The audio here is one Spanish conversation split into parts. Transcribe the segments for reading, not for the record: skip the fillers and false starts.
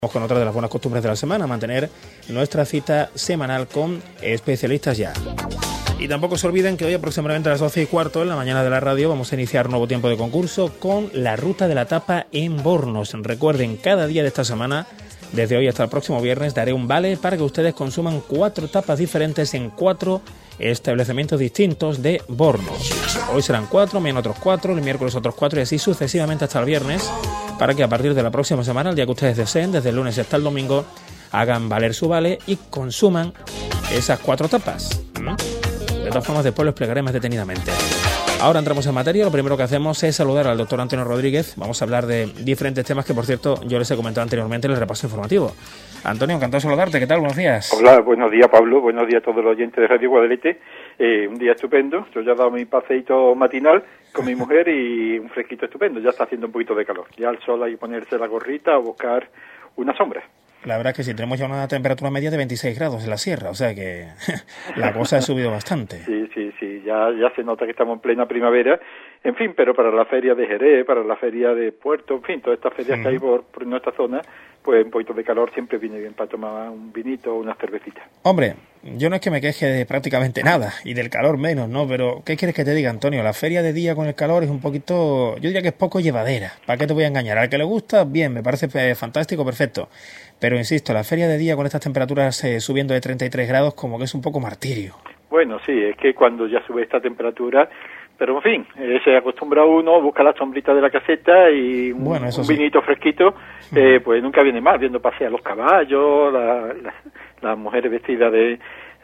Vamos con otra de las buenas costumbres de la semana, mantener nuestra cita semanal con especialistas ya. Y tampoco se olviden que hoy aproximadamente a las 12:15 en la mañana de la radio vamos a iniciar un nuevo tiempo de concurso con la ruta de la tapa en Bornos. Recuerden, cada día de esta semana, desde hoy hasta el próximo viernes, daré un vale para que ustedes consuman 4 tapas diferentes en 4 establecimientos distintos de Bornos. Hoy serán 4, mañana otros 4, el miércoles otros 4 y así sucesivamente hasta el viernes, para que a partir de la próxima semana, el día que ustedes deseen, desde el lunes hasta el domingo, hagan valer su vale y consuman esas 4 tapas. De todas formas, después lo explicaré más detenidamente. Ahora entramos en materia. Lo primero que hacemos es saludar al doctor Antonio Rodríguez. Vamos a hablar de diferentes temas que, por cierto, yo les he comentado anteriormente en el repaso informativo. Antonio, encantado de saludarte. ¿Qué tal? Buenos días. Hola, buenos días, Pablo. Buenos días a todos los oyentes de Radio Guadalete. Un día estupendo. Yo ya he dado mi paseíto matinal con mi mujer y un fresquito estupendo. Ya está haciendo un poquito de calor. Ya al sol hay que ponerse la gorrita o buscar una sombra. La verdad es que sí, tenemos ya una temperatura media de 26 grados en la sierra, o sea que la cosa ha subido bastante. Sí, ya se nota que estamos en plena primavera, en fin, pero para la feria de Jerez, para la feria de Puerto, en fin, todas estas ferias que hay por nuestra zona, pues un poquito de calor siempre viene bien para tomar un vinito o una cervecita. Hombre, yo no es que me queje de prácticamente nada, y del calor menos, ¿no? Pero, ¿qué quieres que te diga, Antonio? La feria de día con el calor es un poquito, yo diría que es poco llevadera. ¿Para qué te voy a engañar? Al que le gusta, bien, me parece fantástico, perfecto. Pero, insisto, la feria de día con estas temperaturas subiendo de 33 grados como que es un poco martirio. Bueno, sí, es que cuando ya sube esta temperatura, pero en fin, se acostumbra uno, busca la sombrita de la caseta y un vinito fresquito, pues nunca viene mal, viendo pasear los caballos, las mujeres vestidas de,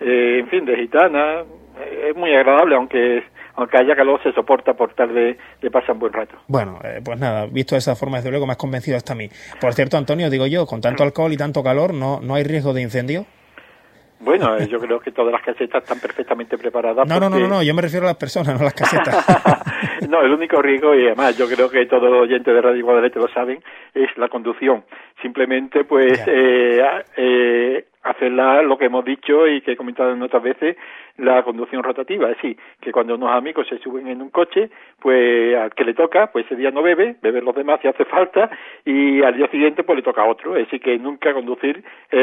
en fin, de gitana. Es muy agradable, aunque haya calor, se soporta por tarde, le pasa un buen rato. Bueno, pues nada, visto de esa forma, desde luego me has convencido hasta a mí. Por cierto, Antonio, digo yo, con tanto alcohol y tanto calor, ¿no hay riesgo de incendio? Bueno, yo creo que todas las casetas están perfectamente preparadas. No, yo me refiero a las personas, no a las casetas. No, el único riesgo, y además yo creo que todos los oyentes de Radio Guadalete lo saben, es la conducción. Simplemente, pues, hacerla lo que hemos dicho y que he comentado en otras veces, la conducción rotativa. Es decir, que cuando unos amigos se suben en un coche, pues al que le toca, pues ese día no beben los demás si hace falta, y al día siguiente pues le toca a otro. Es decir, que nunca conducir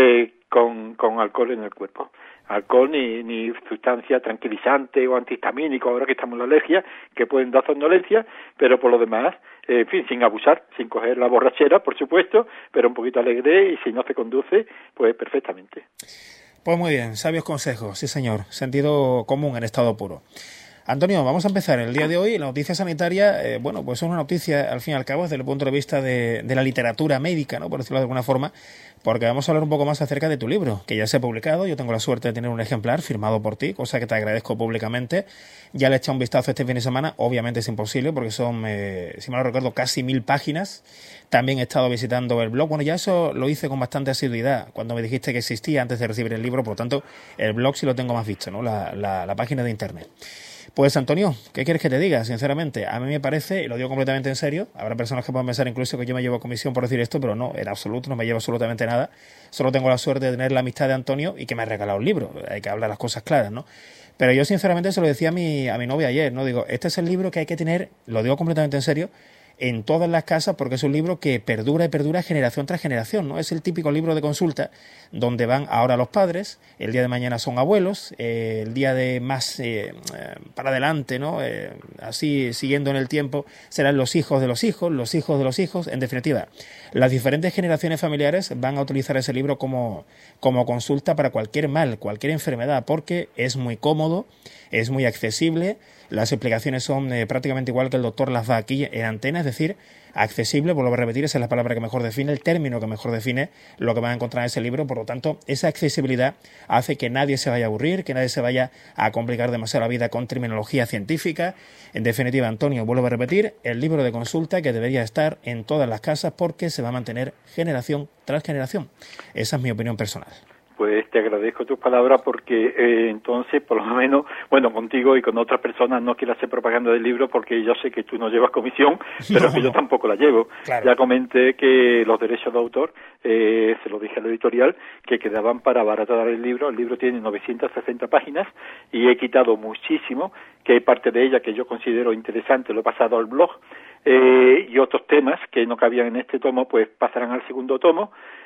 con alcohol en el cuerpo. Alcohol ni sustancia tranquilizante o antihistamínico, ahora que estamos en la alergia, que pueden dar somnolencia, pero por lo demás, en fin, sin abusar, sin coger la borrachera, por supuesto, pero un poquito alegre, y si no se conduce, pues perfectamente. Pues muy bien, sabios consejos, sí señor, sentido común en estado puro. Antonio, vamos a empezar el día de hoy. La noticia sanitaria, pues es una noticia, al fin y al cabo, desde el punto de vista de la literatura médica, ¿no? Por decirlo de alguna forma, porque vamos a hablar un poco más acerca de tu libro, que ya se ha publicado. Yo tengo la suerte de tener un ejemplar firmado por ti, cosa que te agradezco públicamente. Ya le he echado un vistazo este fin de semana. Obviamente es imposible, porque son, si mal no recuerdo, casi 1000 páginas. También he estado visitando el blog. Bueno, ya eso lo hice con bastante asiduidad cuando me dijiste que existía antes de recibir el libro. Por lo tanto, el blog sí lo tengo más visto, ¿no? La página de internet. Pues Antonio, ¿qué quieres que te diga? Sinceramente, a mí me parece, y lo digo completamente en serio, habrá personas que puedan pensar incluso que yo me llevo comisión por decir esto, pero no, en absoluto, no me llevo absolutamente nada. Solo tengo la suerte de tener la amistad de Antonio y que me ha regalado un libro. Hay que hablar las cosas claras, ¿no? Pero yo sinceramente se lo decía a mi novia ayer, ¿no? Digo, este es el libro que hay que tener, lo digo completamente en serio, en todas las casas, porque es un libro que perdura y perdura generación tras generación, ¿no? Es el típico libro de consulta donde van ahora los padres, el día de mañana son abuelos, el día de más para adelante, ¿no? Así siguiendo en el tiempo serán los hijos de los hijos, los hijos de los hijos. En definitiva, las diferentes generaciones familiares van a utilizar ese libro como consulta para cualquier mal, cualquier enfermedad, porque es muy cómodo, es muy accesible. Las explicaciones son prácticamente igual que el doctor las da aquí en antena, es decir, accesible, vuelvo a repetir, esa es la palabra que mejor define, el término que mejor define lo que van a encontrar en ese libro. Por lo tanto, esa accesibilidad hace que nadie se vaya a aburrir, que nadie se vaya a complicar demasiado la vida con terminología científica. En definitiva, Antonio, vuelvo a repetir, el libro de consulta que debería estar en todas las casas porque se va a mantener generación tras generación. Esa es mi opinión personal. Pues te agradezco tus palabras porque entonces, por lo menos, bueno, contigo y con otras personas no quiero hacer propaganda del libro porque yo sé que tú no llevas comisión, pero que yo tampoco la llevo. Claro. Ya comenté que los derechos de autor, se lo dije a la editorial, que quedaban para abaratar el libro. El libro tiene 960 páginas y he quitado muchísimo, que hay parte de ella que yo considero interesante, lo he pasado al blog, y otros temas que no cabían en este tomo, pues pasarán al segundo tomo.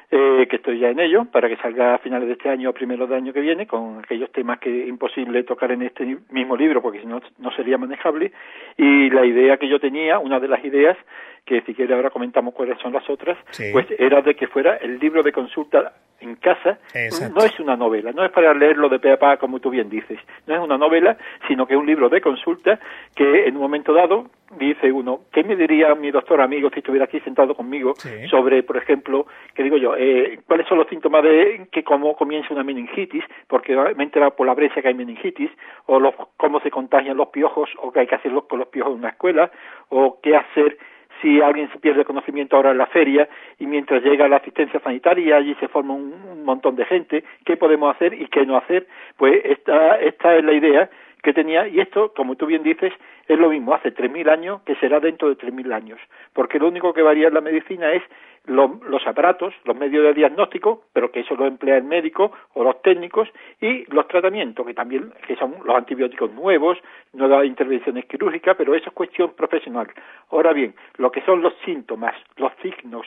que estoy ya en ello, para que salga a finales de este año o primeros del año que viene, con aquellos temas que es imposible tocar en este mismo libro, porque si no, no sería manejable. Y la idea que yo tenía, una de las ideas, que si quiere ahora comentamos cuáles son las otras, sí, pues era de que fuera el libro de consulta en casa. Exacto. No es una novela, no es para leerlo de pe a pa, como tú bien dices, no es una novela, sino que es un libro de consulta que en un momento dado dice uno, ¿qué me diría mi doctor amigo si estuviera aquí sentado conmigo sobre, por ejemplo, que digo yo, cuáles son los síntomas de que cómo comienza una meningitis, porque me he enterado por la brecha que hay meningitis, o cómo se contagian los piojos, o qué hay que hacer con los piojos en una escuela, o qué hacer si alguien se pierde conocimiento ahora en la feria y mientras llega la asistencia sanitaria allí se forma un montón de gente, ¿qué podemos hacer y qué no hacer? Pues esta es la idea que tenía, y esto, como tú bien dices, es lo mismo hace 3.000 años que será dentro de 3.000 años, porque lo único que varía en la medicina es los aparatos, los medios de diagnóstico, pero que eso lo emplea el médico o los técnicos, y los tratamientos, que son los antibióticos nuevos, nuevas intervenciones quirúrgicas, pero eso es cuestión profesional. Ahora bien, lo que son los síntomas, los signos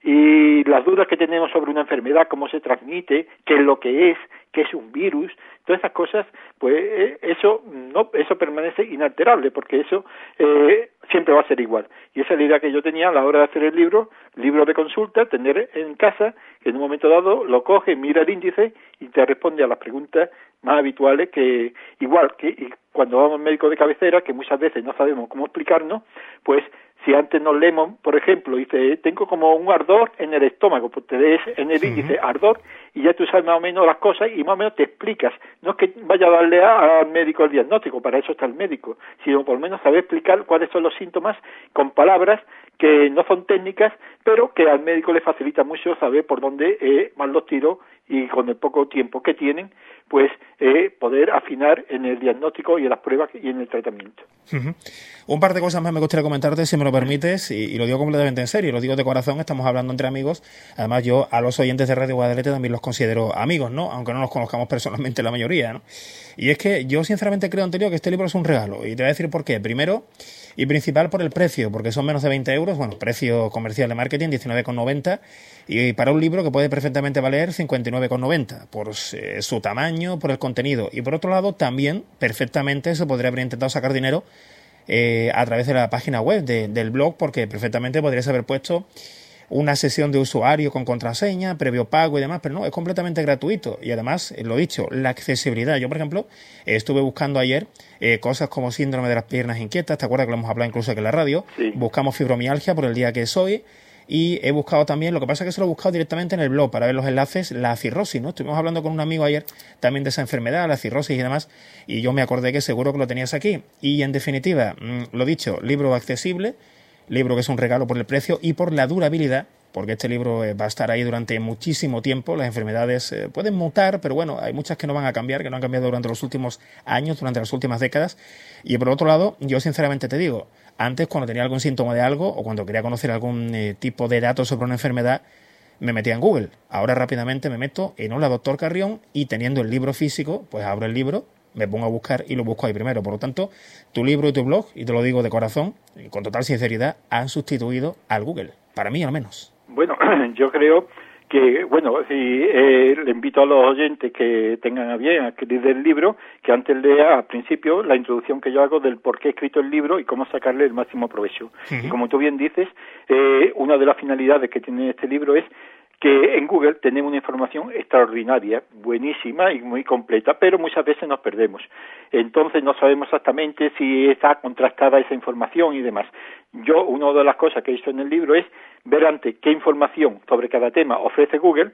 y las dudas que tenemos sobre una enfermedad, cómo se transmite, qué es lo que es, qué es un virus, todas esas cosas, pues eso permanece inalterable, porque eso siempre va a ser igual. Y esa es la idea que yo tenía a la hora de hacer el libro de consulta, tener en casa, que en un momento dado lo coge, mira el índice y te responde a las preguntas más habituales, que igual que y cuando vamos al médico de cabecera, que muchas veces no sabemos cómo explicarnos, pues si antes nos leemos, por ejemplo, dice, tengo como un ardor en el estómago, pues te des en el índice ardor y ya tú sabes más o menos las cosas y más o menos te explicas. No es que vaya a darle al médico el diagnóstico, para eso está el médico, sino por lo menos saber explicar cuáles son los síntomas con palabras que no son técnicas, pero que al médico le facilita mucho saber por dónde van los tiros y con el poco tiempo que tienen, pues poder afinar en el diagnóstico y en las pruebas y en el tratamiento. Un par de cosas más me gustaría comentarte, si me lo permites, y lo digo completamente en serio, lo digo de corazón, estamos hablando entre amigos. Además, yo a los oyentes de Radio Guadalete también los considero amigos, ¿no? Aunque no los conozcamos personalmente la mayoría, ¿no? Y es que yo sinceramente creo, Antonio, que este libro es un regalo, y te voy a decir por qué. Primero y principal por el precio, porque son menos de 20 euros, bueno, precio comercial de marketing, 19,90, y para un libro que puede perfectamente valer 59,90, por su tamaño, por el contenido. Y por otro lado, también perfectamente se podría haber intentado sacar dinero a través de la página web del blog, porque perfectamente podrías haber puesto una sesión de usuario con contraseña, previo pago y demás, pero no, es completamente gratuito. Y además, lo dicho, la accesibilidad. Yo, por ejemplo, estuve buscando ayer cosas como síndrome de las piernas inquietas, ¿te acuerdas que lo hemos hablado incluso aquí en la radio? Sí. Buscamos fibromialgia por el día que soy. Y he buscado también, lo que pasa es que se lo he buscado directamente en el blog para ver los enlaces, la cirrosis, ¿no? Estuvimos hablando con un amigo ayer también de esa enfermedad, la cirrosis y demás, y yo me acordé que seguro que lo tenías aquí. Y en definitiva, lo dicho, libro accesible, libro que es un regalo por el precio y por la durabilidad, porque este libro va a estar ahí durante muchísimo tiempo. Las enfermedades pueden mutar, pero bueno, hay muchas que no van a cambiar, que no han cambiado durante los últimos años, durante las últimas décadas. Y por otro lado, yo sinceramente te digo, antes cuando tenía algún síntoma de algo o cuando quería conocer algún tipo de datos sobre una enfermedad, me metía en Google. Ahora rápidamente me meto en Hola Doctor Carrión y teniendo el libro físico, pues abro el libro, me pongo a buscar y lo busco ahí primero. Por lo tanto, tu libro y tu blog, y te lo digo de corazón, y con total sinceridad, han sustituido al Google. Para mí, al menos. Bueno, yo creo que, bueno, si le invito a los oyentes que tengan a bien a escribir el libro, que antes lea al principio la introducción que yo hago del por qué he escrito el libro y cómo sacarle el máximo provecho. Y como tú bien dices, una de las finalidades que tiene este libro es que en Google tenemos una información extraordinaria, buenísima y muy completa, pero muchas veces nos perdemos. Entonces no sabemos exactamente si está contrastada esa información y demás. Yo, una de las cosas que he hecho en el libro es ver antes qué información sobre cada tema ofrece Google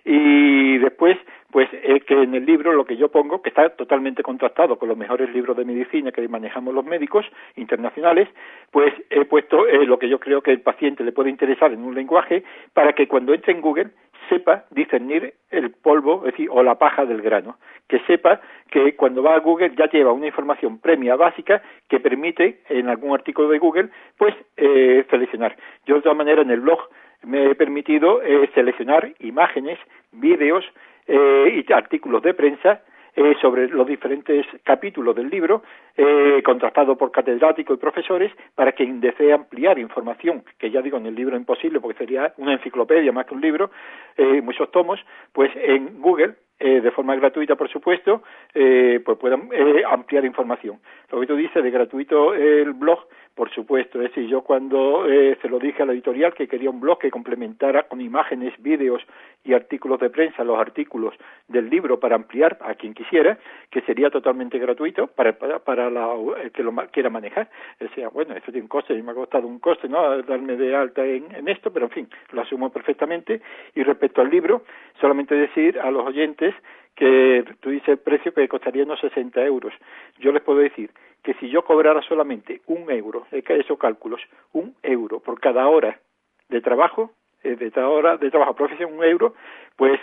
y después, pues que en el libro lo que yo pongo, que está totalmente contrastado con los mejores libros de medicina que manejamos los médicos internacionales, pues he puesto lo que yo creo que el paciente le puede interesar en un lenguaje para que cuando entre en Google sepa discernir el polvo, es decir, o la paja del grano, que sepa que cuando va a Google ya lleva una información previa básica que permite en algún artículo de Google pues seleccionar. Yo de todas maneras en el blog me he permitido seleccionar imágenes, vídeos y artículos de prensa sobre los diferentes capítulos del libro, contrastado por catedráticos y profesores, para quien desee ampliar información, que ya digo, en el libro es imposible porque sería una enciclopedia más que un libro, muchos tomos, pues en Google, de forma gratuita, por supuesto, pues puedan ampliar información. Lo que tú dices de gratuito el blog, por supuesto, es decir, yo cuando se lo dije a la editorial que quería un blog que complementara con imágenes, vídeos y artículos de prensa los artículos del libro para ampliar a quien quisiera, que sería totalmente gratuito para el que lo quiera manejar. Decía, bueno, esto tiene un coste, y me ha costado un coste, ¿no?, darme de alta en esto, pero en fin, lo asumo perfectamente. Y respecto al libro, solamente decir a los oyentes que tú dices el precio que costaría unos 60 euros. Yo les puedo decir que si yo cobrara solamente 1 euro, esos cálculos, 1 euro por cada hora de trabajo, profesión 1 euro, pues,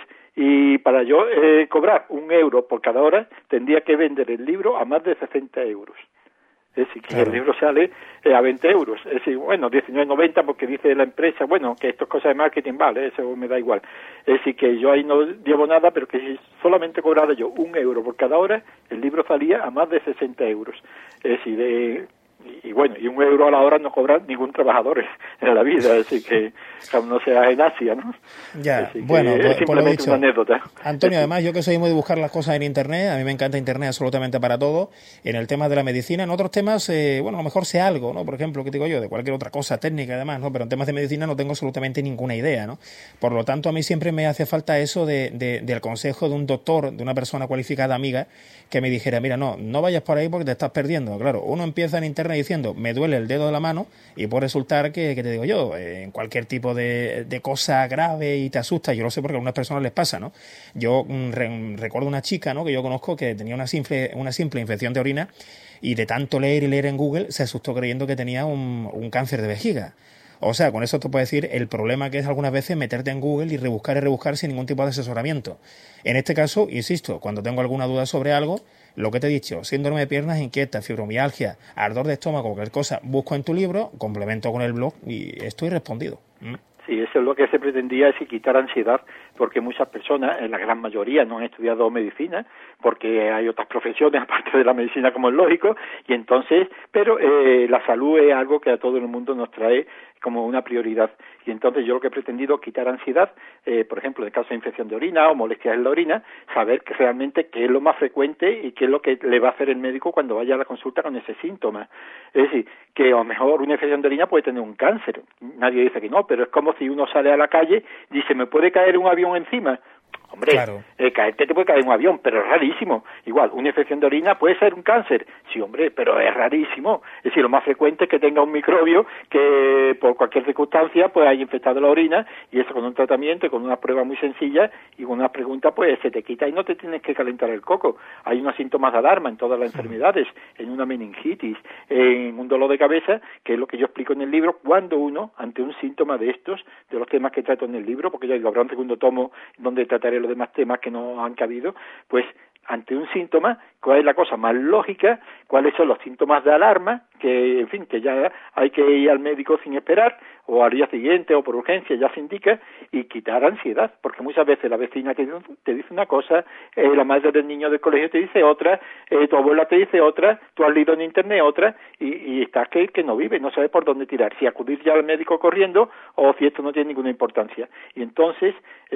y para yo cobrar 1 euro por cada hora, tendría que vender el libro a más de 60 euros. Es decir, que el libro sale a 20 euros. Es decir, bueno, 19,90 porque dice la empresa, bueno, que esto es cosa de marketing, vale, eso me da igual. Es decir, que yo ahí no llevo nada, pero que si solamente cobrara yo 1 euro por cada hora, el libro salía a más de 60 euros. Es decir, y bueno, y 1 euro a la hora no cobra ningún trabajador en la vida, es decir, que no sea en Asia, ¿no? Ya, bueno, es simplemente una anécdota. Antonio, además, yo que soy muy de buscar las cosas en Internet, a mí me encanta Internet absolutamente para todo, en el tema de la medicina, en otros temas, bueno, a lo mejor sé algo, ¿no? Por ejemplo, ¿qué digo yo? De cualquier otra cosa técnica, además, ¿no? Pero en temas de medicina no tengo absolutamente ninguna idea, ¿no? Por lo tanto, a mí siempre me hace falta eso del consejo de un doctor, de una persona cualificada amiga, que me dijera, mira, no vayas por ahí porque te estás perdiendo. Claro, uno empieza en Internet diciendo, me duele el dedo de la mano, y puede resultar que te digo yo, en cualquier tipo de cosa grave y te asusta. Yo lo sé porque a algunas personas les pasa, ¿no? Yo recuerdo una chica, ¿no?, que yo conozco, que tenía una simple infección de orina, y de tanto leer y leer en Google se asustó creyendo que tenía un cáncer de vejiga. O sea, con eso te puedo decir el problema que es algunas veces meterte en Google y rebuscar sin ningún tipo de asesoramiento. En este caso, insisto, cuando tengo alguna duda sobre algo, lo que te he dicho, síndrome de piernas inquietas, fibromialgia, ardor de estómago, cualquier cosa, busco en tu libro, complemento con el blog y estoy respondido. Sí, eso es lo que se pretendía, es quitar ansiedad, porque muchas personas, en la gran mayoría, no han estudiado medicina, porque hay otras profesiones aparte de la medicina, como es lógico, y entonces, pero la salud es algo que a todo el mundo nos trae como una prioridad, y entonces yo lo que he pretendido es quitar ansiedad, por ejemplo, en caso de infección de orina o molestias en la orina, saber que realmente qué es lo más frecuente y qué es lo que le va a hacer el médico cuando vaya a la consulta con ese síntoma. Es decir, que a lo mejor una infección de orina puede tener un cáncer, nadie dice que no, pero es como si uno sale a la calle y dice, ¿me puede caer un avión encima? Hombre, claro. Caerte te puede caer un avión, pero es rarísimo. Igual, una infección de orina puede ser un cáncer. Sí, hombre, pero es rarísimo. Es decir, lo más frecuente es que tenga un microbio que por cualquier circunstancia pues haya infectado la orina, y eso con un tratamiento y con una prueba muy sencilla y con una pregunta pues se te quita y no te tienes que calentar el coco. Hay unos síntomas de alarma en todas las enfermedades, en una meningitis, en un dolor de cabeza, que es lo que yo explico en el libro, cuando uno, ante un síntoma de estos, de los temas que trato en el libro, porque ya digo, habrá un segundo tomo donde trataré los demás temas que no han cabido, pues ante un síntoma, cuál es la cosa más lógica, cuáles son los síntomas de alarma, que en fin, que ya hay que ir al médico sin esperar, o al día siguiente o por urgencia ya se indica, y quitar ansiedad, porque muchas veces la vecina te dice una cosa, la madre del niño del colegio te dice otra, tu abuela te dice otra, tú has leído en internet otra, y estás que no vive, no sabes por dónde tirar, si acudir ya al médico corriendo o si esto no tiene ninguna importancia. Y entonces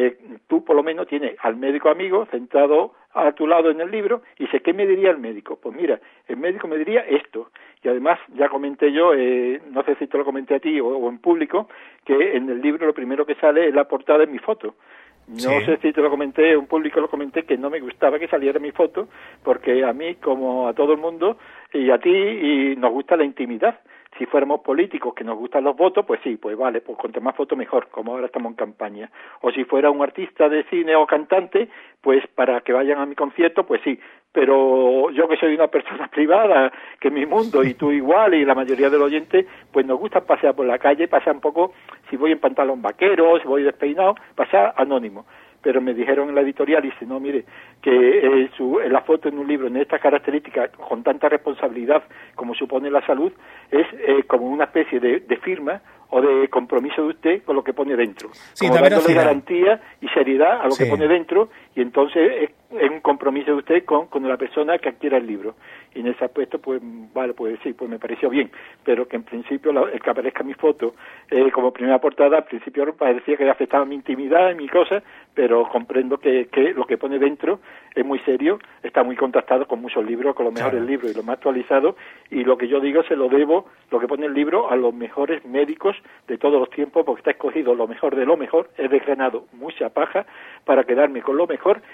tú por lo menos tienes al médico amigo sentado a tu lado en el libro, y sé, ¿qué me diría el médico? Pues mira, el médico me diría esto. Y además, ya comenté yo, no sé si te lo comenté a ti o en público, que en el libro lo primero que sale es la portada de mi foto. No sé si te lo comenté, en público lo comenté, que no me gustaba que saliera mi foto, porque a mí, como a todo el mundo, y a ti, y nos gusta la intimidad. Si fuéramos políticos que nos gustan los votos, pues sí, pues vale, pues cuanto más fotos mejor, como ahora estamos en campaña. O si fuera un artista de cine o cantante, pues para que vayan a mi concierto, pues sí. Pero yo, que soy una persona privada, que es mi mundo, y tú igual, y la mayoría de los oyentes, pues nos gusta pasear por la calle, pasar un poco, si voy en pantalón vaquero, si voy despeinado, pasar anónimo. Pero me dijeron en la editorial, dice, no, mire, que la foto en un libro en estas características, con tanta responsabilidad como supone la salud, es como una especie de firma o de compromiso de usted con lo que pone dentro. Sí, como dándole garantía y seriedad a lo que pone dentro, y entonces es un compromiso de usted con la persona que adquiera el libro. Y en ese aspecto, pues vale, pues sí, pues me pareció bien, pero que en principio el que aparezca mi foto como primera portada, al principio parecía que afectaba mi intimidad y mi cosa, pero comprendo que lo que pone dentro es muy serio, está muy contactado con muchos libros, con los mejores libros y los más actualizados, y lo que yo digo se lo debo, lo que pone el libro, a los mejores médicos de todos los tiempos, porque está escogido lo mejor de lo mejor, he desgranado mucha paja para quedarme con lo mejor,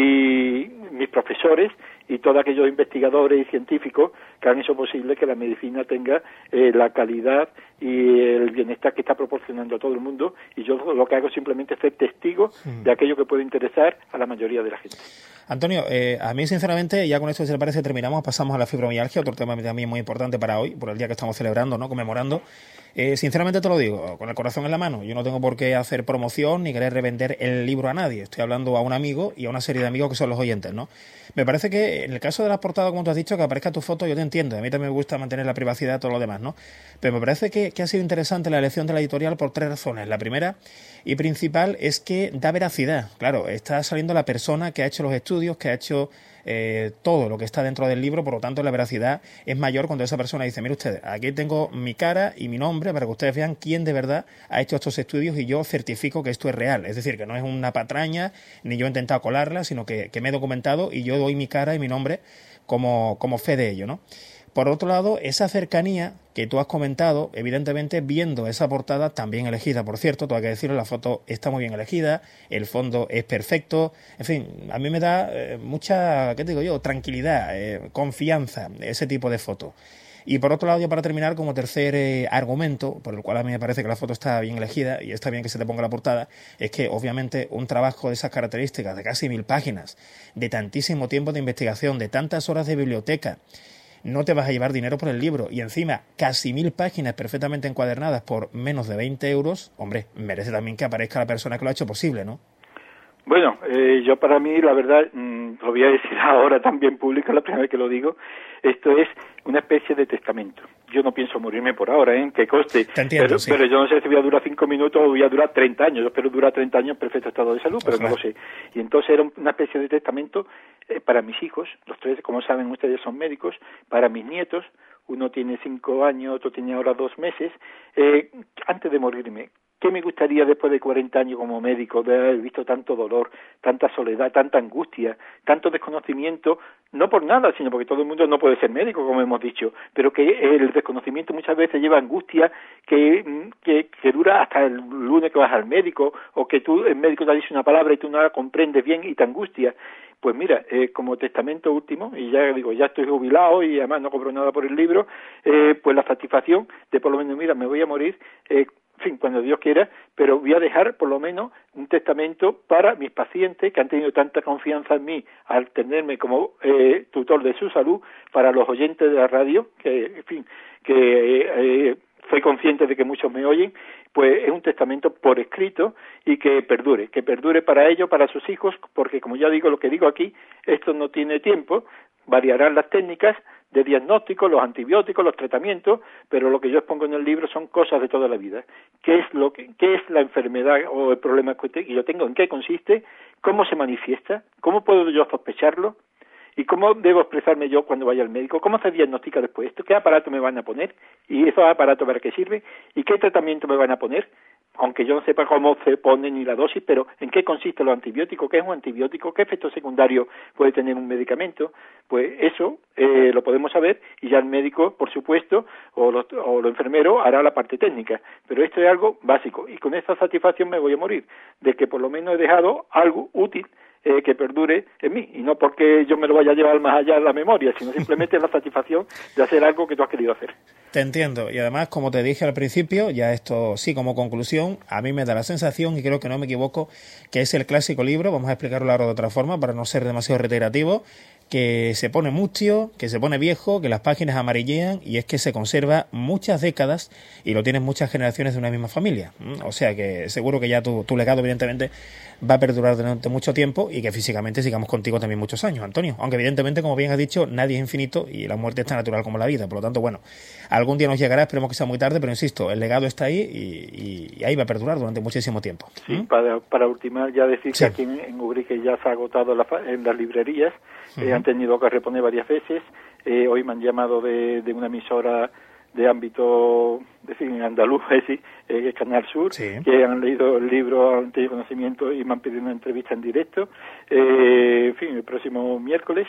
y mis profesores y todos aquellos investigadores y científicos que han hecho posible que la medicina tenga la calidad y el bienestar que está proporcionando a todo el mundo, y yo lo que hago simplemente es ser testigo de aquello que puede interesar a la mayoría de la gente. Antonio, a mí sinceramente, ya con esto, si le parece, terminamos, pasamos a la fibromialgia, otro tema también muy importante para hoy, por el día que estamos celebrando, ¿no?, conmemorando. Sinceramente te lo digo, con el corazón en la mano, yo no tengo por qué hacer promoción ni querer revender el libro a nadie, estoy hablando a un amigo y a una serie de amigos que son los oyentes, ¿no? Me parece que en el caso de las portadas, como tú has dicho, que aparezca tu foto, yo te entiendo, a mí también me gusta mantener la privacidad y todo lo demás, ¿no? Pero me parece que ha sido interesante la elección de la editorial por 3 razones. La primera y principal es que da veracidad, claro, está saliendo la persona que ha hecho los estudios, que ha hecho todo lo que está dentro del libro, por lo tanto la veracidad es mayor cuando esa persona dice, mire usted, aquí tengo mi cara y mi nombre para que ustedes vean quién de verdad ha hecho estos estudios y yo certifico que esto es real, es decir, que no es una patraña ni yo he intentado colarla, sino que me he documentado y yo doy mi cara y mi nombre como fe de ello, ¿no? Por otro lado, esa cercanía que tú has comentado, evidentemente viendo esa portada tan bien elegida, por cierto, tengo que decirlo, la foto está muy bien elegida, el fondo es perfecto, en fin, a mí me da mucha, ¿qué te digo yo?, tranquilidad, confianza, ese tipo de foto. Y por otro lado, ya para terminar, como tercer argumento, por el cual a mí me parece que la foto está bien elegida y está bien que se te ponga la portada, es que obviamente un trabajo de esas características, de casi 1000 páginas, de tantísimo tiempo de investigación, de tantas horas de biblioteca, no te vas a llevar dinero por el libro, y encima casi 1000 páginas perfectamente encuadernadas por menos de 20 euros, hombre, merece también que aparezca la persona que lo ha hecho posible, ¿no? Bueno, yo para mí, la verdad, lo voy a decir ahora también público, la primera vez que lo digo, esto es una especie de testamento. Yo no pienso morirme por ahora, que coste, te entiendo, pero yo no sé si voy a durar 5 minutos o voy a durar 30 años, yo espero durar 30 años en perfecto estado de salud, pero no lo sé. Y entonces era una especie de testamento para mis hijos, los 3, como saben ustedes, son médicos, para mis nietos, uno tiene 5 años, otro tiene ahora 2 meses, antes de morirme, ¿qué me gustaría después de 40 años como médico, de haber visto tanto dolor, tanta soledad, tanta angustia, tanto desconocimiento, no por nada, sino porque todo el mundo no puede ser médico, como hemos dicho, pero que el desconocimiento muchas veces lleva angustia que dura hasta el lunes que vas al médico, o que el médico te dice una palabra y tú no la comprendes bien y te angustia. Pues mira, como testamento último, y ya digo, ya estoy jubilado y además no cobro nada por el libro, pues la satisfacción de por lo menos, mira, me voy a morir, en fin, cuando Dios quiera, pero voy a dejar por lo menos un testamento para mis pacientes que han tenido tanta confianza en mí al tenerme como tutor de su salud, para los oyentes de la radio, que, en fin, que soy consciente de que muchos me oyen, pues es un testamento por escrito y que perdure para ellos, para sus hijos, porque como ya digo, lo que digo aquí, esto no tiene tiempo, variarán las técnicas de diagnóstico, los antibióticos, los tratamientos, pero lo que yo expongo en el libro son cosas de toda la vida. ¿Qué es la enfermedad o el problema que yo tengo? ¿En qué consiste? ¿Cómo se manifiesta? ¿Cómo puedo yo sospecharlo? ¿Y cómo debo expresarme yo cuando vaya al médico? ¿Cómo se diagnostica después esto? ¿Qué aparato me van a poner? ¿Y esos aparatos para qué sirven? ¿Y qué tratamiento me van a poner? Aunque yo no sepa cómo se pone ni la dosis, pero ¿en qué consiste los antibióticos? ¿Qué es un antibiótico? ¿Qué efecto secundario puede tener un medicamento? Pues eso lo podemos saber, y ya el médico, por supuesto, o los enfermeros hará la parte técnica. Pero esto es algo básico, y con esta satisfacción me voy a morir, de que por lo menos he dejado algo útil que perdure en mí, y no porque yo me lo vaya a llevar más allá de la memoria, sino simplemente la satisfacción de hacer algo que tú has querido hacer. Te entiendo, y además, como te dije al principio, ya esto sí como conclusión, a mí me da la sensación, y creo que no me equivoco, que es el clásico libro, vamos a explicarlo ahora de otra forma para no ser demasiado reiterativo, que se pone mustio, que se pone viejo, que las páginas amarillean, y es que se conserva muchas décadas y lo tienen muchas generaciones de una misma familia. O sea que seguro que ya tu legado, evidentemente, va a perdurar durante mucho tiempo y que físicamente sigamos contigo también muchos años, Antonio. Aunque evidentemente, como bien has dicho, nadie es infinito y la muerte es tan natural como la vida. Por lo tanto, bueno, algún día nos llegará, esperemos que sea muy tarde, pero insisto, el legado está ahí y ahí va a perdurar durante muchísimo tiempo. Sí, para ultimar, ya decir que aquí en Ubrique ya se ha agotado en las librerías. Han tenido que reponer varias veces. Hoy me han llamado de una emisora de ámbito, en andaluz, Canal Sur, que han leído el libro, han tenido conocimiento y me han pedido una entrevista en directo, el próximo miércoles,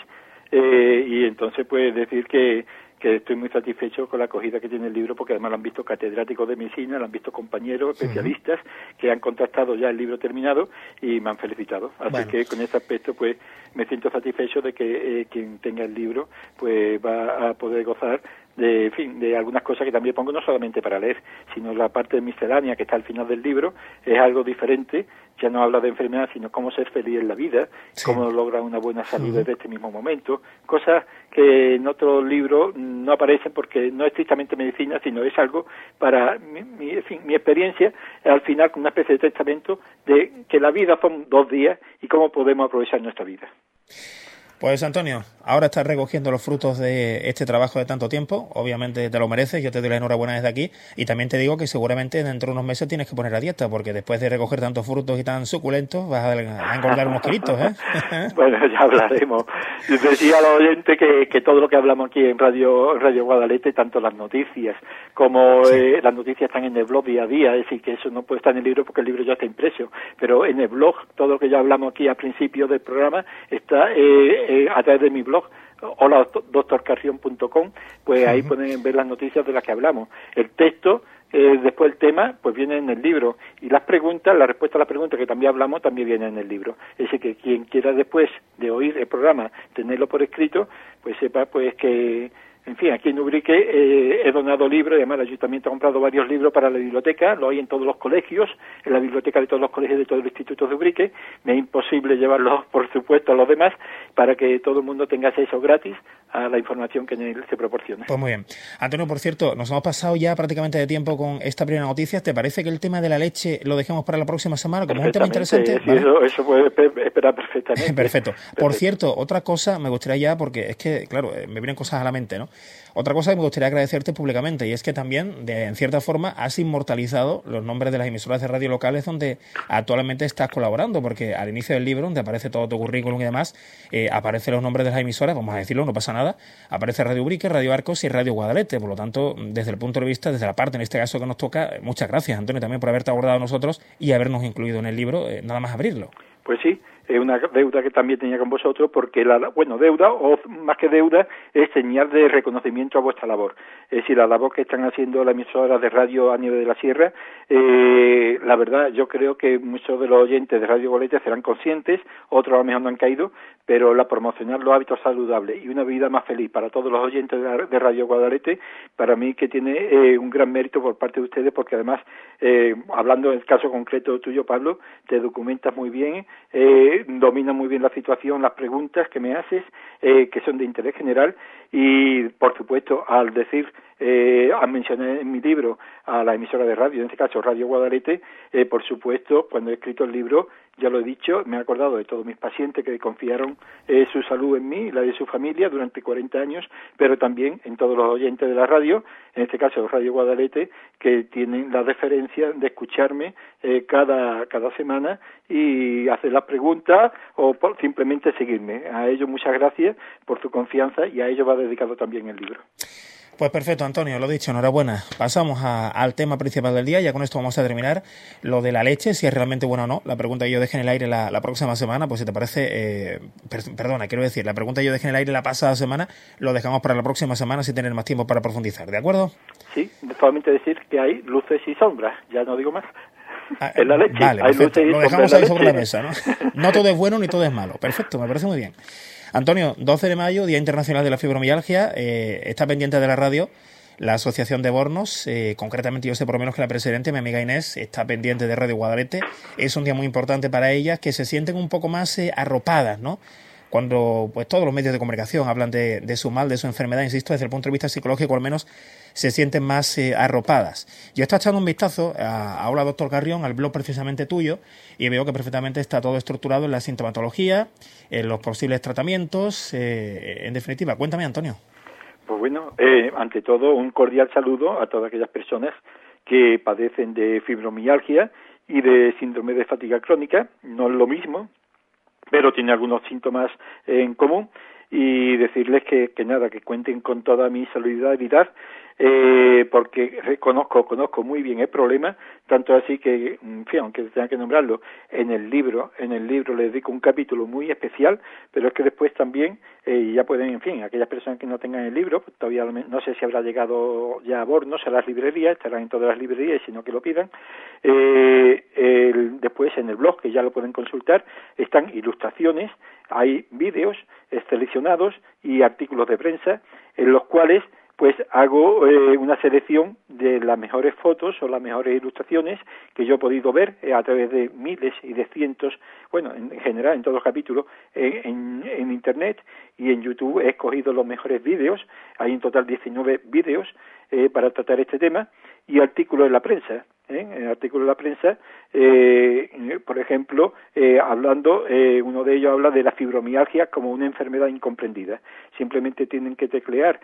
y entonces pues decir que estoy muy satisfecho con la acogida que tiene el libro, porque además lo han visto catedráticos de medicina, lo han visto compañeros, especialistas, que han contactado ya el libro terminado y me han felicitado. Así que con ese aspecto pues me siento satisfecho de que quien tenga el libro pues va a poder gozar de algunas cosas que también pongo, no solamente para leer, sino la parte miscelánea que está al final del libro, es algo diferente. Ya no habla de enfermedad, sino cómo ser feliz en la vida, cómo lograr una buena salud desde este mismo momento, cosas que en otros libros no aparecen porque no es estrictamente medicina, sino es algo para mi experiencia, al final, con una especie de testamento de que la vida son 2 días y cómo podemos aprovechar nuestra vida. Pues Antonio, ahora estás recogiendo los frutos de este trabajo de tanto tiempo, obviamente te lo mereces, yo te doy la enhorabuena desde aquí, y también te digo que seguramente dentro de unos meses tienes que poner a dieta, porque después de recoger tantos frutos y tan suculentos vas a engordar unos kilitos, ¿eh? Bueno, ya hablaremos. Decía a los oyentes que todo lo que hablamos aquí en Radio Guadalete, tanto las noticias como las noticias están en el blog día a día, es decir, que eso no puede estar en el libro porque el libro ya está impreso, pero en el blog todo lo que ya hablamos aquí al principio del programa está a través de mi blog, hola.doctorcarrion.com, pues ahí pueden ver las noticias de las que hablamos. El texto, después el tema, pues viene en el libro, y las preguntas, la respuesta a las preguntas que también hablamos, también viene en el libro. Es decir, que quien quiera después de oír el programa, tenerlo por escrito, pues sepa pues que, en fin, aquí en Ubrique he donado libros, y además el ayuntamiento ha comprado varios libros para la biblioteca, lo hay en todos los colegios, en la biblioteca de todos los colegios de todos los institutos de Ubrique. Me es imposible llevarlos, por supuesto, a los demás, para que todo el mundo tenga acceso gratis a la información que en él se proporciona. Pues muy bien. Antonio, por cierto, nos hemos pasado ya prácticamente de tiempo con esta primera noticia. ¿Te parece que el tema de la leche lo dejemos para la próxima semana como un tema interesante? Sí, ¿vale? Eso puede esperar perfectamente. Perfecto. Por cierto, otra cosa me gustaría ya, porque es que, claro, me vienen cosas a la mente, ¿no? Otra cosa que me gustaría agradecerte públicamente, y es que también, en cierta forma, has inmortalizado los nombres de las emisoras de radio locales donde actualmente estás colaborando, porque al inicio del libro, donde aparece todo tu currículum y demás, aparecen los nombres de las emisoras, vamos a decirlo, no pasa nada, aparece Radio Ubrique, Radio Arcos y Radio Guadalete. Por lo tanto, desde el punto de vista, desde la parte en este caso que nos toca, muchas gracias, Antonio, también por haberte abordado a nosotros y habernos incluido en el libro, nada más abrirlo. Pues sí, es una deuda que también tenía con vosotros, porque deuda, o más que deuda, es señal de reconocimiento a vuestra labor. Es decir, la labor que están haciendo las emisoras de radio a nivel de la sierra, la verdad, yo creo que muchos de los oyentes de Radio Guadalete serán conscientes, otros a lo mejor no han caído, pero promocionar los hábitos saludables y una vida más feliz para todos los oyentes de Radio Guadalete, para mí que tiene un gran mérito por parte de ustedes, porque además, hablando en el caso concreto tuyo, Pablo, te documentas muy bien, domina muy bien la situación, las preguntas que me haces, que son de interés general, y por supuesto, al decir, al mencionar en mi libro a la emisora de radio, en este caso Radio Guadalete, por supuesto, cuando he escrito el libro, ya lo he dicho, me he acordado de todos mis pacientes que confiaron su salud en mí y la de su familia durante 40 años, pero también en todos los oyentes de la radio, en este caso Radio Guadalete, que tienen la deferencia de escucharme cada semana y hacer las preguntas o simplemente seguirme. A ellos muchas gracias por su confianza, y a ellos va dedicado también el libro. Pues perfecto, Antonio, lo dicho, enhorabuena. Pasamos al tema principal del día, ya con esto vamos a terminar. Lo de la leche, si es realmente buena o no, la pregunta que yo dejé en el aire la próxima semana, pues si te parece, la pregunta que yo dejé en el aire la pasada semana, lo dejamos para la próxima semana sin tener más tiempo para profundizar, ¿de acuerdo? Sí, solamente decir que hay luces y sombras, ya no digo más. En la leche vale, hay perfecto. luces y lo sombras. dejamos ahí sobre la mesa, ¿no? No todo es bueno ni todo es malo. Perfecto, me parece muy bien. Antonio, 12 de mayo, Día Internacional de la Fibromialgia, está pendiente de la radio la Asociación de Bornos, concretamente yo sé por lo menos que la presidenta, mi amiga Inés, está pendiente de Radio Guadalete. Es un día muy importante para ellas, que se sienten un poco más arropadas, ¿no? cuando pues todos los medios de comunicación hablan de su mal, de su enfermedad, insisto, desde el punto de vista psicológico al menos se sienten más arropadas. Yo estoy echando un vistazo a Hola Doctor Carrión, al blog precisamente tuyo, y veo que perfectamente está todo estructurado en la sintomatología, en los posibles tratamientos, en definitiva. Cuéntame, Antonio. Pues bueno, ante todo un cordial saludo a todas aquellas personas que padecen de fibromialgia y de síndrome de fatiga crónica. No es lo mismo, pero tiene algunos síntomas en común, y decirles que nada, que cuenten con toda mi solidaridad, porque conozco muy bien el problema, tanto así que, en fin, aunque tenga que nombrarlo, en el libro le dedico un capítulo muy especial, pero es que después también ya pueden, en fin, aquellas personas que no tengan el libro, pues todavía no sé si habrá llegado ya a Bornos, a las librerías, estarán en todas las librerías, sino que lo pidan. Después en el blog, que ya lo pueden consultar, están ilustraciones, hay vídeos seleccionados y artículos de prensa en los cuales pues hago una selección de las mejores fotos o las mejores ilustraciones que yo he podido ver a través de miles y de cientos, bueno, en general en todos los capítulos, en Internet y en YouTube he escogido los mejores vídeos, hay en total 19 vídeos para tratar este tema, y artículos en la prensa. En artículos de la prensa, por ejemplo, hablando, uno de ellos habla de la fibromialgia como una enfermedad incomprendida. Simplemente tienen que teclear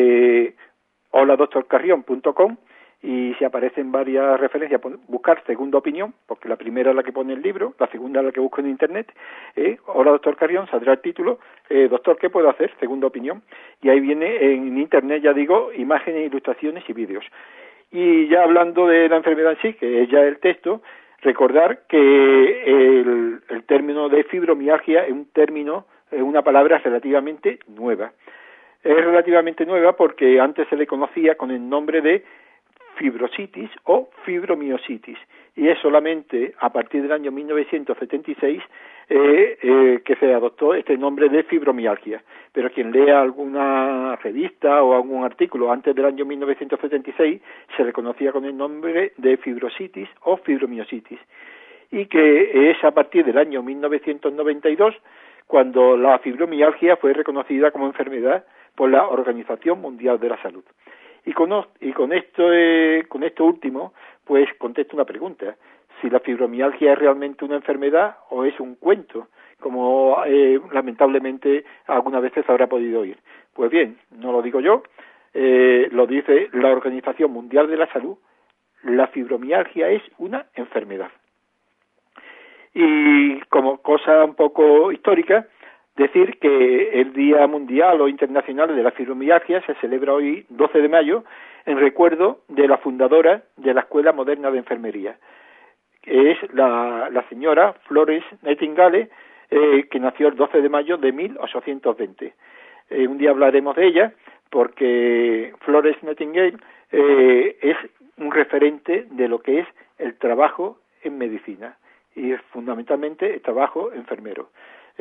holadoctorcarrión.com y si aparecen varias referencias, buscar segunda opinión, porque la primera es la que pone el libro, la segunda es la que busco en Internet. Hola Doctor Carrión, saldrá el título, doctor, ¿qué puedo hacer? Segunda opinión. Y ahí viene en Internet, ya digo, imágenes, ilustraciones y vídeos. Y ya hablando de la enfermedad en sí, que es ya el texto, recordar que el término de fibromialgia es una palabra relativamente nueva. Es relativamente nueva porque antes se le conocía con el nombre de fibrositis o fibromiositis, y es solamente a partir del año 1976 que se adoptó este nombre de fibromialgia. Pero quien lea alguna revista o algún artículo antes del año 1976 se le conocía con el nombre de fibrositis o fibromiositis, y que es a partir del año 1992 cuando la fibromialgia fue reconocida como enfermedad por la Organización Mundial de la Salud. Y con esto último, pues contesto una pregunta: si la fibromialgia es realmente una enfermedad o es un cuento, como lamentablemente algunas veces habrá podido oír. Pues bien, no lo digo yo, lo dice la Organización Mundial de la Salud: la fibromialgia es una enfermedad. Y como cosa un poco histórica, decir que el Día Mundial o Internacional de la Fibromialgia se celebra hoy, 12 de mayo, en recuerdo de la fundadora de la Escuela Moderna de Enfermería, que es la señora Florence Nightingale, que nació el 12 de mayo de 1820. Un día hablaremos de ella, porque Florence Nightingale es un referente de lo que es el trabajo en medicina, y fundamentalmente el trabajo enfermero.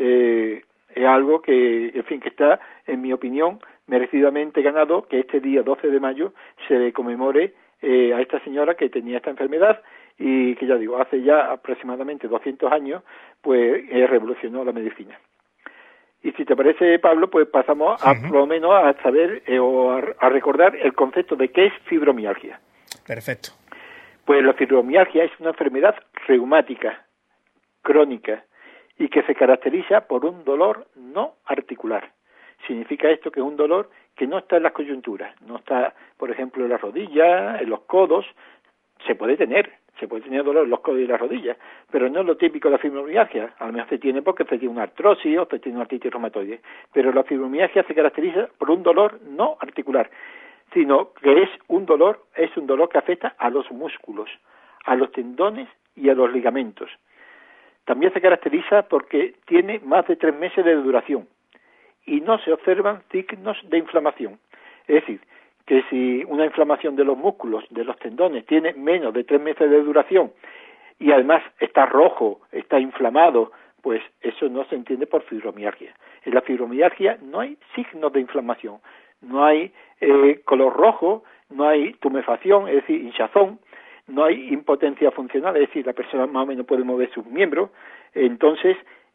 Es algo que, en fin, que está, en mi opinión, merecidamente ganado que este día 12 de mayo se le conmemore a esta señora que tenía esta enfermedad y que, ya digo, hace ya aproximadamente 200 años, pues revolucionó la medicina. Y si te parece, Pablo, pues pasamos a, por lo menos, a saber o a recordar el concepto de qué es fibromialgia. Perfecto. Pues la fibromialgia es una enfermedad reumática, crónica, y que se caracteriza por un dolor no articular. Significa esto que es un dolor que no está en las coyunturas, no está, por ejemplo, en las rodillas, en los codos. Se puede tener dolor en los codos y las rodillas, pero no es lo típico de la fibromialgia. A lo mejor se tiene porque se tiene una artrosis o se tiene una artritis reumatoide, pero la fibromialgia se caracteriza por un dolor no articular, sino que es un dolor que afecta a los músculos, a los tendones y a los ligamentos. También se caracteriza porque tiene más de 3 meses de duración y no se observan signos de inflamación. Es decir, que si una inflamación de los músculos, de los tendones, tiene menos de 3 meses de duración y además está rojo, está inflamado, pues eso no se entiende por fibromialgia. En la fibromialgia no hay signos de inflamación, no hay color rojo, no hay tumefacción, es decir, hinchazón, no hay impotencia funcional, es decir, la persona más o menos puede mover sus miembros. Entonces,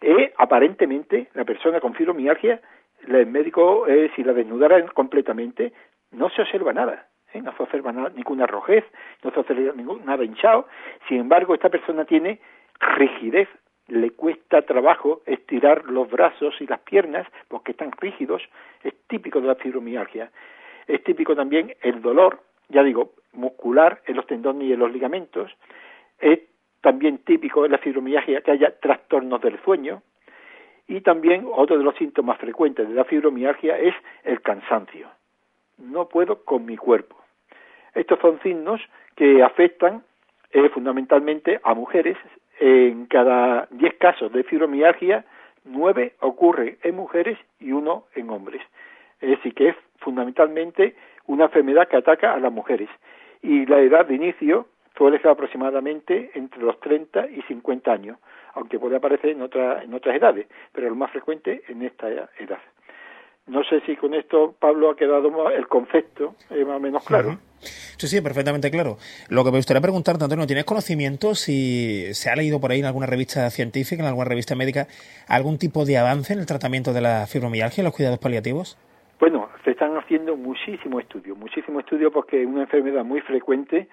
Aparentemente, la persona con fibromialgia, el médico, si la desnudara completamente, no se observa nada. No se observa nada, ninguna rojez, no se observa nada hinchado. Sin embargo, esta persona tiene rigidez, le cuesta trabajo estirar los brazos y las piernas porque están rígidos. Es típico de la fibromialgia. Es típico también el dolor, ya digo, muscular en los tendones y en los ligamentos. Es también típico de la fibromialgia que haya trastornos del sueño. Y también otro de los síntomas frecuentes de la fibromialgia es el cansancio. No puedo con mi cuerpo. Estos son signos que afectan fundamentalmente a mujeres. En cada 10 casos de fibromialgia, 9 ocurren en mujeres y 1 en hombres. Es decir, que es fundamentalmente una enfermedad que ataca a las mujeres. Y la edad de inicio suele ser aproximadamente entre los 30 y 50 años, aunque puede aparecer en otras edades, pero lo más frecuente en esta edad. No sé si con esto, Pablo, ha quedado el concepto más o menos claro. Uh-huh. Sí, perfectamente claro. Lo que me gustaría preguntarte, Antonio, ¿tienes conocimiento si se ha leído por ahí en alguna revista científica, en alguna revista médica, algún tipo de avance en el tratamiento de la fibromialgia en los cuidados paliativos? Bueno, se están haciendo muchísimos estudios porque es una enfermedad muy frecuente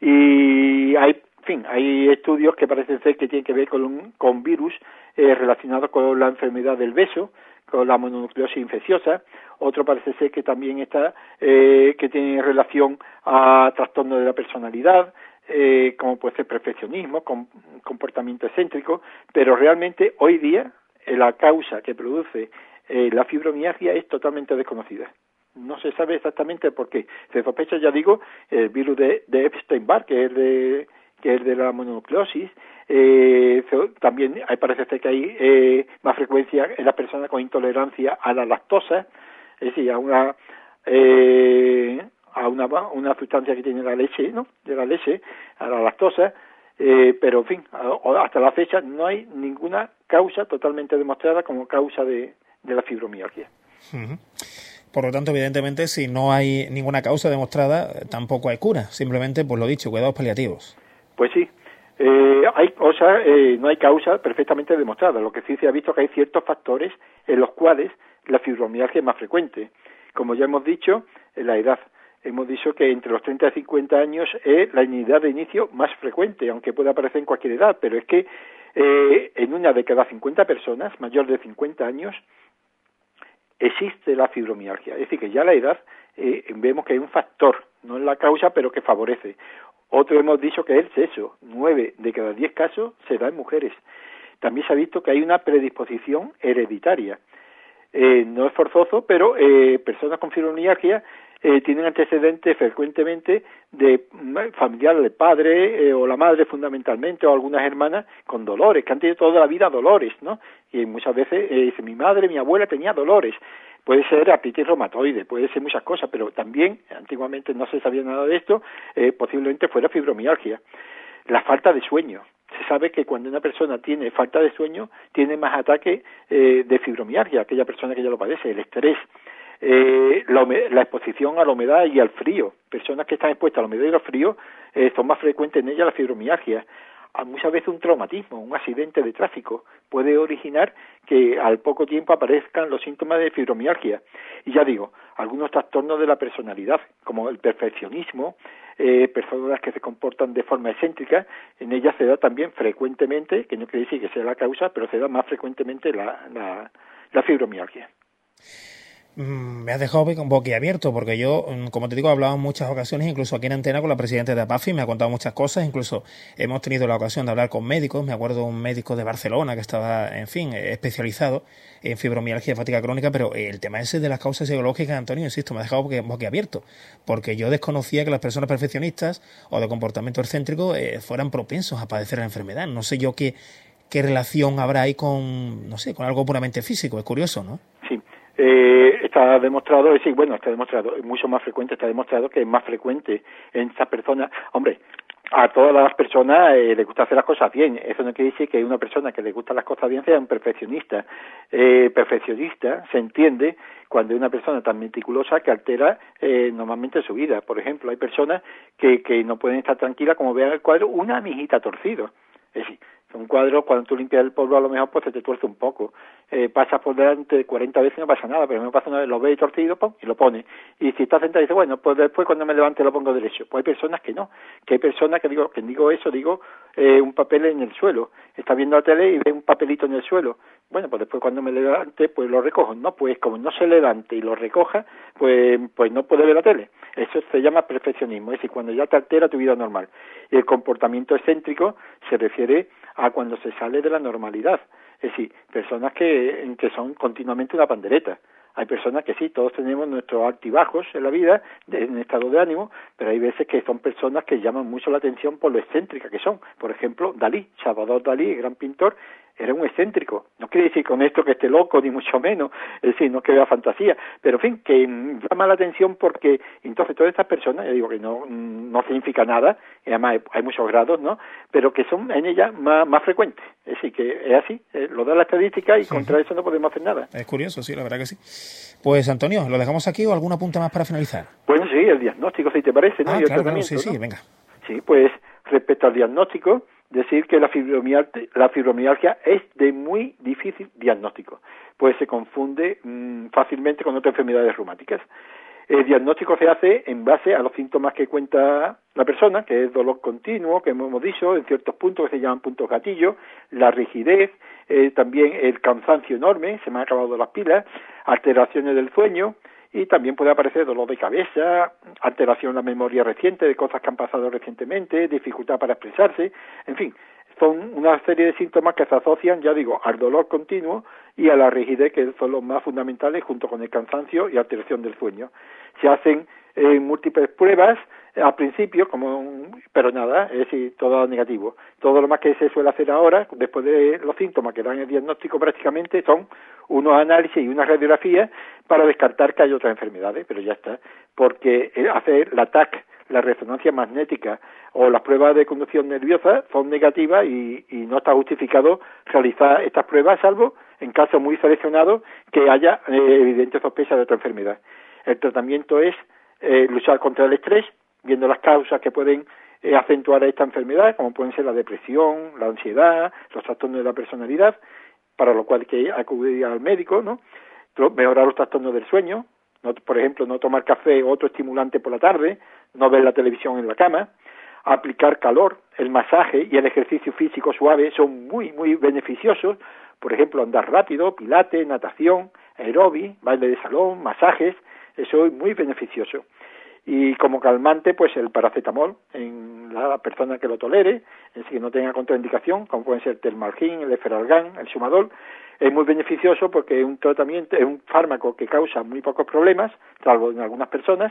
y hay estudios que parecen ser que tienen que ver con virus relacionados con la enfermedad del beso, con la mononucleosis infecciosa. Otro parece ser que también está que tiene relación a trastornos de la personalidad, como puede ser perfeccionismo, comportamiento excéntrico, pero realmente hoy día la causa que produce la fibromialgia es totalmente desconocida. No se sabe exactamente por qué. Se sospecha, ya digo, el virus de Epstein-Barr, que es de la mononucleosis. También parece ser que hay más frecuencia en las personas con intolerancia a la lactosa, es decir, a una sustancia que tiene la leche, ¿no? De la leche, a la lactosa. Pero, en fin, hasta la fecha no hay ninguna causa totalmente demostrada como causa de la fibromialgia. Uh-huh. Por lo tanto, evidentemente, si no hay ninguna causa demostrada, tampoco hay cura. Simplemente, pues lo dicho, cuidados paliativos. Pues sí. Hay cosas, no hay causa perfectamente demostrada. Lo que sí se ha visto que hay ciertos factores en los cuales la fibromialgia es más frecuente. Como ya hemos dicho, la edad. Hemos dicho que entre los 30 y 50 años es la edad de inicio más frecuente, aunque pueda aparecer en cualquier edad, pero es que en una de cada 50 personas, mayor de 50 años, existe la fibromialgia. Es decir, que ya la edad vemos que hay un factor, no es la causa, pero que favorece. Otro hemos dicho que es el sexo. 9 de cada 10 casos se da en mujeres. También se ha visto que hay una predisposición hereditaria. No es forzoso, pero personas con fibromialgia tienen antecedentes frecuentemente de familiares del padre o la madre fundamentalmente, o algunas hermanas con dolores, que han tenido toda la vida dolores, ¿no? Y muchas veces dice, mi madre, mi abuela tenía dolores. Puede ser artritis reumatoide, puede ser muchas cosas, pero también, antiguamente no se sabía nada de esto, posiblemente fuera fibromialgia. La falta de sueño. Se sabe que cuando una persona tiene falta de sueño, tiene más ataque de fibromialgia, aquella persona que ya lo padece, el estrés. La exposición a la humedad y al frío. Personas que están expuestas a la humedad y al frío son más frecuentes en ellas la fibromialgia. Muchas veces un traumatismo, un accidente de tráfico puede originar que al poco tiempo aparezcan los síntomas de fibromialgia. Y ya digo, algunos trastornos de la personalidad, como el perfeccionismo, personas que se comportan de forma excéntrica, en ellas se da también frecuentemente, que no quiere decir que sea la causa, pero se da más frecuentemente la fibromialgia. Me has dejado boquiabierto porque yo, como te digo, he hablado en muchas ocasiones, incluso aquí en Antena con la presidenta de APAFI, me ha contado muchas cosas, incluso hemos tenido la ocasión de hablar con médicos, me acuerdo de un médico de Barcelona que estaba, en fin, especializado en fibromialgia y fatiga crónica, pero el tema ese de las causas psicológicas, Antonio, insisto, me ha dejado boquiabierto, porque yo desconocía que las personas perfeccionistas o de comportamiento excéntrico fueran propensos a padecer la enfermedad. No sé yo qué relación habrá ahí con, no sé, con algo puramente físico, es curioso, ¿no? Sí. Está demostrado, es mucho más frecuente, está demostrado que es más frecuente en estas personas. Hombre, a todas las personas les gusta hacer las cosas bien. Eso no quiere decir que una persona que le gustan las cosas bien sea un perfeccionista. Perfeccionista se entiende cuando es una persona tan meticulosa que altera normalmente su vida. Por ejemplo, hay personas que no pueden estar tranquilas como vean el cuadro una mijita torcido. Es decir, Un cuadro, cuando tú limpias el polvo, a lo mejor pues se te tuerce un poco. Pasas por delante 40 veces y no pasa nada, pero me pasa una vez, lo ves torcido, pum, y lo pones. Y si estás sentado, dices, bueno, pues después cuando me levante lo pongo derecho. Pues hay personas que no, que hay personas que digo un papel en el suelo. Está viendo la tele y ve un papelito en el suelo. Bueno, pues después cuando me levante, pues lo recojo. No, pues como no se levante y lo recoja, pues no puede ver la tele. Eso se llama perfeccionismo, es decir, cuando ya te altera tu vida normal. Y el comportamiento excéntrico se refiere a cuando se sale de la normalidad. Es decir, personas que son continuamente una pandereta. Hay personas que sí, todos tenemos nuestros altibajos en la vida, en estado de ánimo, pero hay veces que son personas que llaman mucho la atención por lo excéntrica que son. Por ejemplo, Dalí, Salvador Dalí, el gran pintor, era un excéntrico. No quiere decir con esto que esté loco, ni mucho menos, es decir, no que vea fantasía, pero en fin, que llama la atención porque entonces todas estas personas, ya digo que no significa nada, y además hay muchos grados, ¿no?, pero que son en ellas más frecuentes. Es decir, que es así, lo da la estadística y contra eso no podemos hacer nada. Es curioso, sí, la verdad que sí. Pues Antonio, ¿lo dejamos aquí o algún apunte más para finalizar? Bueno, sí, el diagnóstico, si te parece, ¿no? Y el claro, sí, ¿no? venga. Sí, pues respecto al diagnóstico, decir que la fibromialgia es de muy difícil diagnóstico, pues se confunde fácilmente con otras enfermedades reumáticas. El diagnóstico se hace en base a los síntomas que cuenta la persona, que es dolor continuo, que hemos dicho, en ciertos puntos que se llaman puntos gatillo, la rigidez, también el cansancio enorme, se me han acabado las pilas, alteraciones del sueño, y también puede aparecer dolor de cabeza, alteración en la memoria reciente de cosas que han pasado recientemente, dificultad para expresarse, en fin, son una serie de síntomas que se asocian, ya digo, al dolor continuo y a la rigidez, que son los más fundamentales, junto con el cansancio y alteración del sueño. Se hacen múltiples pruebas al principio, pero nada, es decir, todo negativo. Todo lo más que se suele hacer ahora, después de los síntomas que dan el diagnóstico prácticamente, son unos análisis y unas radiografías para descartar que hay otras enfermedades, pero ya está, porque hacer la TAC, la resonancia magnética o las pruebas de conducción nerviosa son negativas y no está justificado realizar estas pruebas, salvo en casos muy seleccionados que haya evidente sospecha de otra enfermedad. El tratamiento es luchar contra el estrés, viendo las causas que pueden acentuar esta enfermedad, como pueden ser la depresión, la ansiedad, los trastornos de la personalidad, para lo cual hay que acudir al médico, ¿no? Mejorar los trastornos del sueño, por ejemplo, no tomar café o otro estimulante por la tarde, no ver la televisión en la cama, aplicar calor, el masaje y el ejercicio físico suave son muy, muy beneficiosos. Por ejemplo, andar rápido, pilates, natación, aeróbic, baile de salón, masajes, eso es muy beneficioso. Y como calmante, pues el paracetamol en la persona que lo tolere, es decir, que no tenga contraindicación, como pueden ser el Telmalgin, el Efferalgan, el Sumadol, es muy beneficioso porque es un tratamiento, es un fármaco que causa muy pocos problemas, salvo en algunas personas,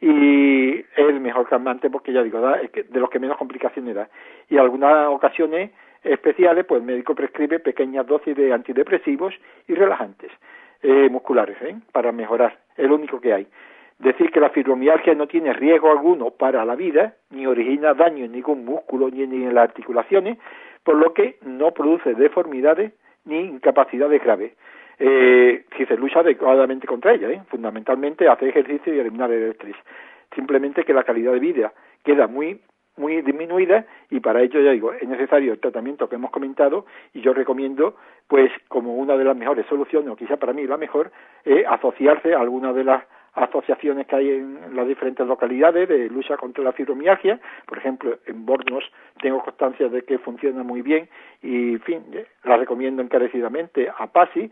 y es el mejor calmante porque ya digo, de los que menos complicaciones da. Y en algunas ocasiones especiales, pues el médico prescribe pequeñas dosis de antidepresivos y relajantes musculares, para mejorar, es lo único que hay. Decir que la fibromialgia no tiene riesgo alguno para la vida, ni origina daño en ningún músculo ni en las articulaciones, por lo que no produce deformidades ni incapacidades graves. Si se lucha adecuadamente contra ella, fundamentalmente hacer ejercicio y eliminar el estrés. Simplemente que la calidad de vida queda muy disminuida y para ello, ya digo, es necesario el tratamiento que hemos comentado y yo recomiendo, pues como una de las mejores soluciones, o quizá para mí la mejor, asociarse a alguna de las asociaciones que hay en las diferentes localidades de lucha contra la fibromialgia. Por ejemplo, en Bornos tengo constancia de que funciona muy bien y, en fin, la recomiendo encarecidamente a PAFI,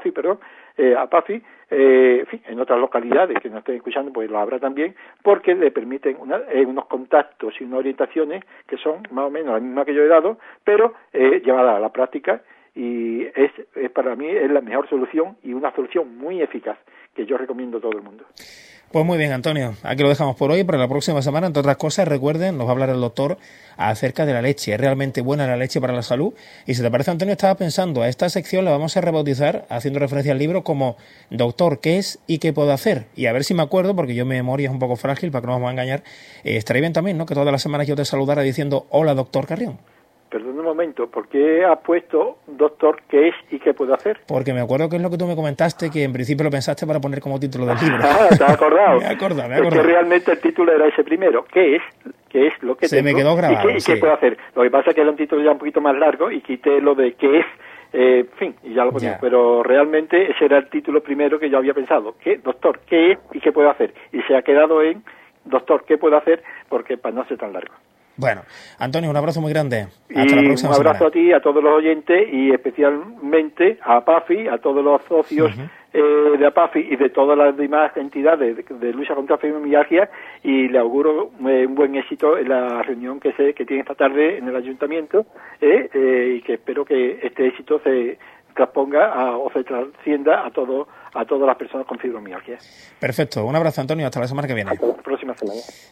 en fin, en otras localidades que nos estén escuchando, pues lo habrá también, porque le permiten unos contactos y unas orientaciones que son más o menos las mismas que yo he dado, pero llevadas a la práctica, y es para mí es la mejor solución y una solución muy eficaz que yo recomiendo a todo el mundo. Pues muy bien, Antonio, aquí lo dejamos por hoy. Para la próxima semana, entre otras cosas, recuerden, nos va a hablar el doctor acerca de la leche. ¿Es realmente buena la leche para la salud? Y si te parece, Antonio, estaba pensando, a esta sección la vamos a rebautizar, haciendo referencia al libro, como Doctor, ¿qué es y qué puedo hacer? Y a ver si me acuerdo, porque yo mi memoria es un poco frágil, para que no nos vamos a engañar. Estaría bien también, ¿no?, que todas las semanas yo te saludara diciendo, hola, doctor Carrión. perdón un momento, ¿por qué has puesto doctor qué es y qué puedo hacer? Porque me acuerdo que es lo que tú me comentaste, que en principio lo pensaste para poner como título del libro. Ah, ¿te has acordado? Me acuerdo. Es que realmente el título era ese primero, ¿qué es? ¿Qué es lo que Se tengo? me quedó grabado, ¿Y qué puedo hacer? Lo que pasa es que era un título ya un poquito más largo y quité lo de qué es, en fin, y ya lo ponía. Pero realmente ese era el título primero que yo había pensado. ¿Qué, doctor, qué es y qué puedo hacer? Y se ha quedado en doctor, ¿qué puedo hacer? Porque para no ser tan largo. Bueno, Antonio, un abrazo muy grande. Hasta la próxima un abrazo semana. A ti, a todos los oyentes y especialmente a APAFI, a todos los socios de APAFI y de todas las demás entidades de lucha contra la fibromialgia, y le auguro un buen éxito en la reunión que tiene esta tarde en el ayuntamiento, y que espero que este éxito se transponga o se trascienda a todas las personas con fibromialgia. Perfecto, un abrazo, Antonio, hasta la semana que viene. Hasta la próxima semana.